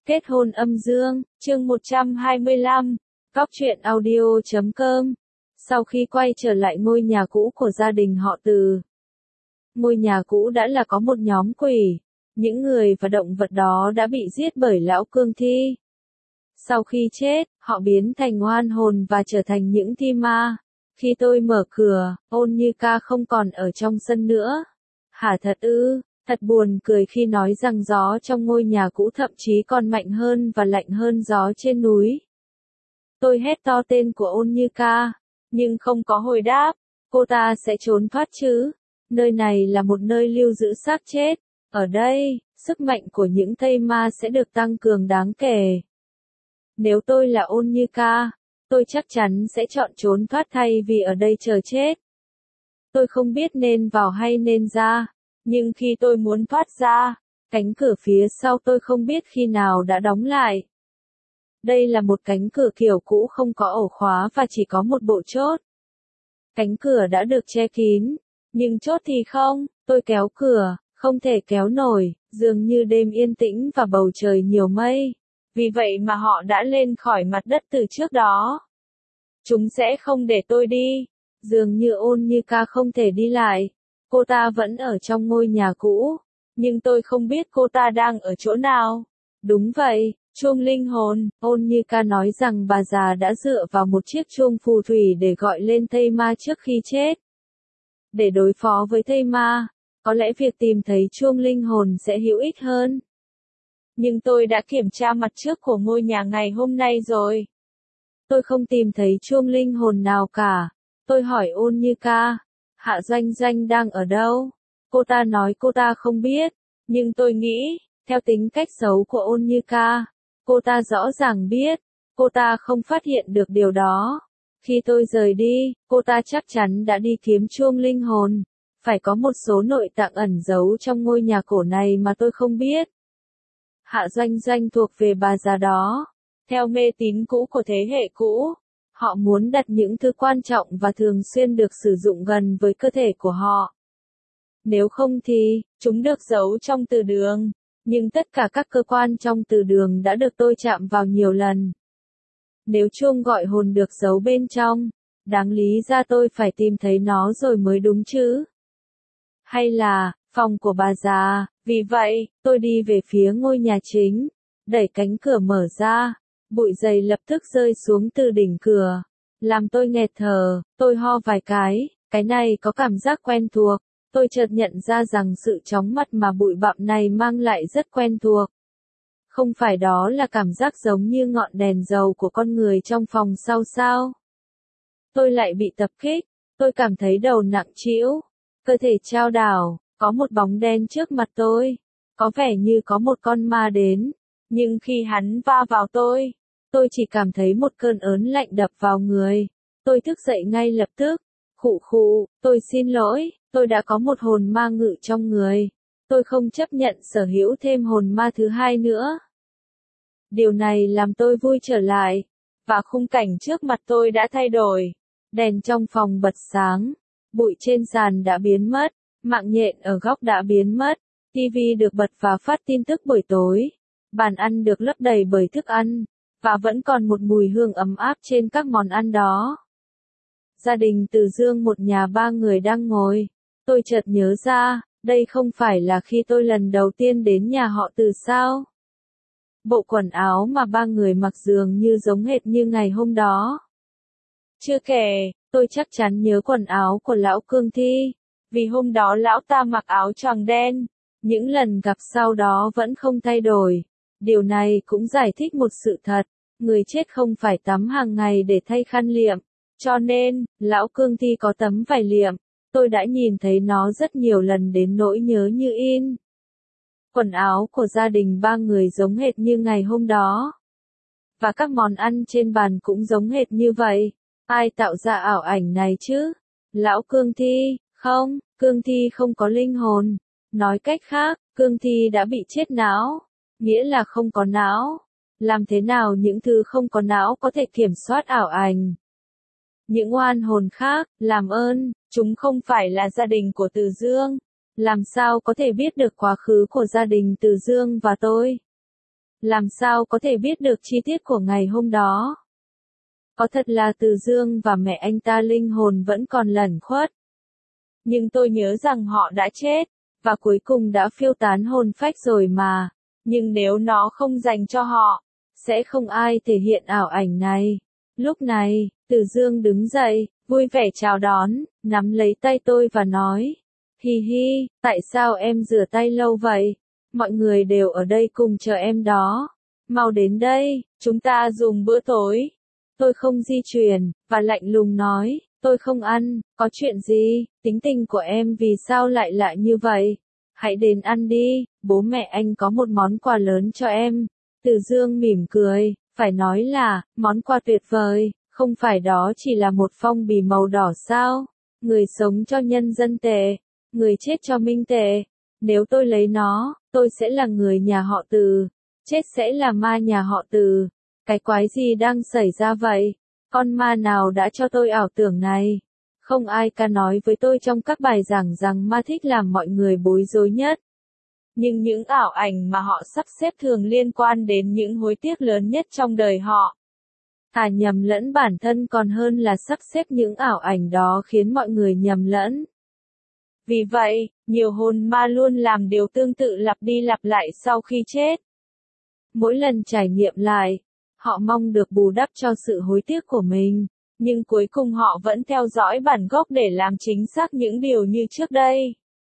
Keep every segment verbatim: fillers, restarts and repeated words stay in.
Kết hôn âm dương, chương một trăm hai mươi lăm, Góc truyện audio chấm com. Sau khi quay trở lại ngôi nhà cũ của gia đình họ Từ. Ngôi nhà cũ đã là có một nhóm quỷ, những người và động vật đó đã bị giết bởi lão cương thi. Sau khi chết, họ biến thành oan hồn và trở thành những thi ma. Khi tôi mở cửa, Ôn Như Ca không còn ở trong sân nữa. Hả thật ư? Thật buồn cười khi nói rằng gió trong ngôi nhà cũ thậm chí còn mạnh hơn và lạnh hơn gió trên núi. Tôi hét to tên của Ôn Như Ca, nhưng không có hồi đáp. Cô ta sẽ trốn thoát chứ? Nơi này là một nơi lưu giữ xác chết. Ở đây, sức mạnh của những thây ma sẽ được tăng cường đáng kể. Nếu tôi là Ôn Như Ca, tôi chắc chắn sẽ chọn trốn thoát thay vì ở đây chờ chết. Tôi không biết nên vào hay nên ra. Nhưng khi tôi muốn thoát ra, cánh cửa phía sau tôi không biết khi nào đã đóng lại. Đây là một cánh cửa kiểu cũ không có ổ khóa và chỉ có một bộ chốt. Cánh cửa đã được che kín, nhưng chốt thì không. Tôi kéo cửa, không thể kéo nổi, dường như đêm yên tĩnh và bầu trời nhiều mây. Vì vậy mà họ đã lên khỏi mặt đất từ trước đó. Chúng sẽ không để tôi đi. Dường như Ôn Như Ca không thể đi lại. Cô ta vẫn ở trong ngôi nhà cũ, nhưng tôi không biết cô ta đang ở chỗ nào. Đúng vậy, chuông linh hồn. Ôn Như Ca nói rằng bà già đã dựa vào một chiếc chuông phù thủy để gọi lên thây ma trước khi chết. Để đối phó với thây ma, có lẽ việc tìm thấy chuông linh hồn sẽ hữu ích hơn. Nhưng tôi đã kiểm tra mặt trước của ngôi nhà ngày hôm nay rồi. Tôi không tìm thấy chuông linh hồn nào cả. Tôi hỏi Ôn Như Ca, Hạ Doanh Doanh đang ở đâu? Cô ta nói cô ta không biết, nhưng tôi nghĩ, theo tính cách xấu của Ôn Như Ca, cô ta rõ ràng biết, cô ta không phát hiện được điều đó. Khi tôi rời đi, cô ta chắc chắn đã đi kiếm chuông linh hồn. Phải có một số nội tạng ẩn giấu trong ngôi nhà cổ này mà tôi không biết. Hạ Doanh Doanh thuộc về bà già đó. Theo mê tín cũ của thế hệ cũ, họ muốn đặt những thứ quan trọng và thường xuyên được sử dụng gần với cơ thể của họ. Nếu không thì, chúng được giấu trong từ đường. Nhưng tất cả các cơ quan trong từ đường đã được tôi chạm vào nhiều lần. Nếu chuông gọi hồn được giấu bên trong, đáng lý ra tôi phải tìm thấy nó rồi mới đúng chứ. Hay là, phòng của bà già. Vì vậy, tôi đi về phía ngôi nhà chính, đẩy cánh cửa mở ra. Bụi dày lập tức rơi xuống từ đỉnh cửa, làm tôi nghẹt thở. Tôi ho vài cái, cái này có cảm giác quen thuộc. Tôi chợt nhận ra rằng sự chóng mặt mà bụi bặm này mang lại rất quen thuộc. Không phải đó là cảm giác giống như ngọn đèn dầu của con người trong phòng sau sao? Tôi lại bị tập kích, tôi cảm thấy đầu nặng trĩu, cơ thể chao đảo, có một bóng đen trước mặt tôi, có vẻ như có một con ma đến. Nhưng khi hắn va vào tôi, tôi chỉ cảm thấy một cơn ớn lạnh đập vào người. Tôi thức dậy ngay lập tức. Khụ khụ, tôi xin lỗi, tôi đã có một hồn ma ngự trong người. Tôi không chấp nhận sở hữu thêm hồn ma thứ hai nữa. Điều này làm tôi vui trở lại, và khung cảnh trước mặt tôi đã thay đổi. Đèn trong phòng bật sáng, bụi trên sàn đã biến mất, mạng nhện ở góc đã biến mất, ti vi được bật và phát tin tức buổi tối. Bàn ăn được lấp đầy bởi thức ăn, và vẫn còn một mùi hương ấm áp trên các món ăn đó. Gia đình Từ Dương một nhà ba người đang ngồi. Tôi chợt nhớ ra, đây không phải là khi tôi lần đầu tiên đến nhà họ Từ sao? Bộ quần áo mà ba người mặc dường như giống hệt như ngày hôm đó. Chưa kể, tôi chắc chắn nhớ quần áo của lão Cương Thi, vì hôm đó lão ta mặc áo choàng đen. Những lần gặp sau đó vẫn không thay đổi. Điều này cũng giải thích một sự thật, người chết không phải tắm hàng ngày để thay khăn liệm, cho nên, lão Cương Thi có tấm vải liệm, tôi đã nhìn thấy nó rất nhiều lần đến nỗi nhớ như in. Quần áo của gia đình ba người giống hệt như ngày hôm đó. Và các món ăn trên bàn cũng giống hệt như vậy. Ai tạo ra ảo ảnh này chứ? Lão Cương Thi? Không, Cương Thi không có linh hồn. Nói cách khác, Cương Thi đã bị chết não. Nghĩa là không có não. Làm thế nào những thứ không có não có thể kiểm soát ảo ảnh? Những oan hồn khác, làm ơn, chúng không phải là gia đình của Từ Dương. Làm sao có thể biết được quá khứ của gia đình Từ Dương và tôi? làm sao có thể biết được chi tiết của ngày hôm đó. Có thật là Từ Dương và mẹ anh ta linh hồn vẫn còn lẩn khuất. Nhưng tôi nhớ rằng họ đã chết, và cuối cùng đã phiêu tán hồn phách rồi mà. Nhưng nếu nó không dành cho họ, sẽ không ai thể hiện ảo ảnh này. Lúc này, Từ Dương đứng dậy, vui vẻ chào đón, nắm lấy tay tôi và nói. Hi hi, tại sao em rửa tay lâu vậy? Mọi người đều ở đây cùng chờ em đó. Mau đến đây, chúng ta dùng bữa tối. Tôi không di chuyển, và lạnh lùng nói, tôi không ăn, có chuyện gì, tính tình của em vì sao lại lạ như vậy? Hãy đến ăn đi, bố mẹ anh có một món quà lớn cho em. Từ Dương mỉm cười, phải nói là, món quà tuyệt vời, không phải đó chỉ là một phong bì màu đỏ sao? Người sống cho nhân dân tệ, người chết cho minh tệ. Nếu tôi lấy nó, tôi sẽ là người nhà họ Từ, chết sẽ là ma nhà họ Từ. Cái quái gì đang xảy ra vậy? Con ma nào đã cho tôi ảo tưởng này? Không ai ca nói với tôi trong các bài giảng rằng ma thích làm mọi người bối rối nhất. Nhưng những ảo ảnh mà họ sắp xếp thường liên quan đến những hối tiếc lớn nhất trong đời họ. Thà nhầm lẫn bản thân còn hơn là sắp xếp những ảo ảnh đó khiến mọi người nhầm lẫn. Vì vậy, nhiều hồn ma luôn làm điều tương tự lặp đi lặp lại sau khi chết. Mỗi lần trải nghiệm lại, họ mong được bù đắp cho sự hối tiếc của mình, nhưng cuối cùng họ vẫn theo dõi bản gốc để làm chính xác những điều như trước đây.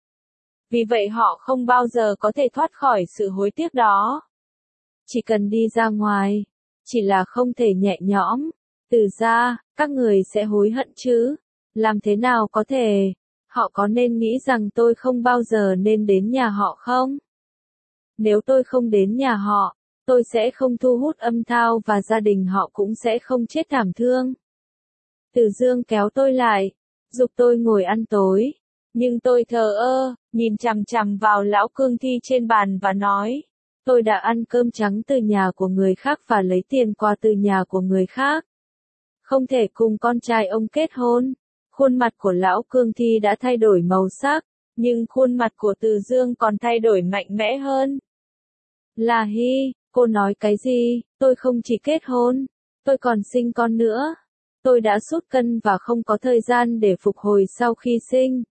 Vì vậy họ không bao giờ có thể thoát khỏi sự hối tiếc đó. Chỉ cần đi ra ngoài, chỉ là không thể nhẹ nhõm. Từ ra, các người sẽ hối hận chứ? Làm thế nào có thể? Họ có nên nghĩ rằng tôi không bao giờ nên đến nhà họ không? Nếu tôi không đến nhà họ, tôi sẽ không thu hút âm thao và gia đình họ cũng sẽ không chết thảm thương. Từ Dương kéo tôi lại, giục tôi ngồi ăn tối. Nhưng tôi thờ ơ, nhìn chằm chằm vào lão cương thi trên bàn và nói, tôi đã ăn cơm trắng từ nhà của người khác và lấy tiền quà từ nhà của người khác. Không thể cùng con trai ông kết hôn. Khuôn mặt của lão cương thi đã thay đổi màu sắc, nhưng khuôn mặt của Từ Dương còn thay đổi mạnh mẽ hơn. Là Hi, cô nói cái gì? Tôi không chỉ kết hôn, tôi còn sinh con nữa. Tôi đã sút cân và không có thời gian để phục hồi sau khi sinh.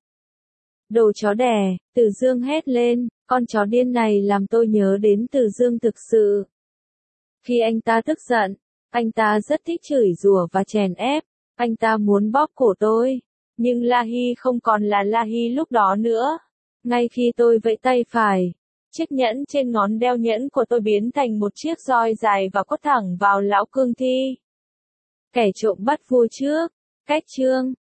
Đồ chó đẻ, Từ Dương hét lên, con chó điên này làm tôi nhớ đến Từ Dương thực sự. Khi anh ta tức giận, anh ta rất thích chửi rủa và chèn ép, anh ta muốn bóp cổ tôi. Nhưng La Hi không còn là La Hi lúc đó nữa. Ngay khi tôi vẫy tay phải, chiếc nhẫn trên ngón đeo nhẫn của tôi biến thành một chiếc roi dài và quất thẳng vào lão cương thi. Kẻ trộm bắt vua trước. Cách chương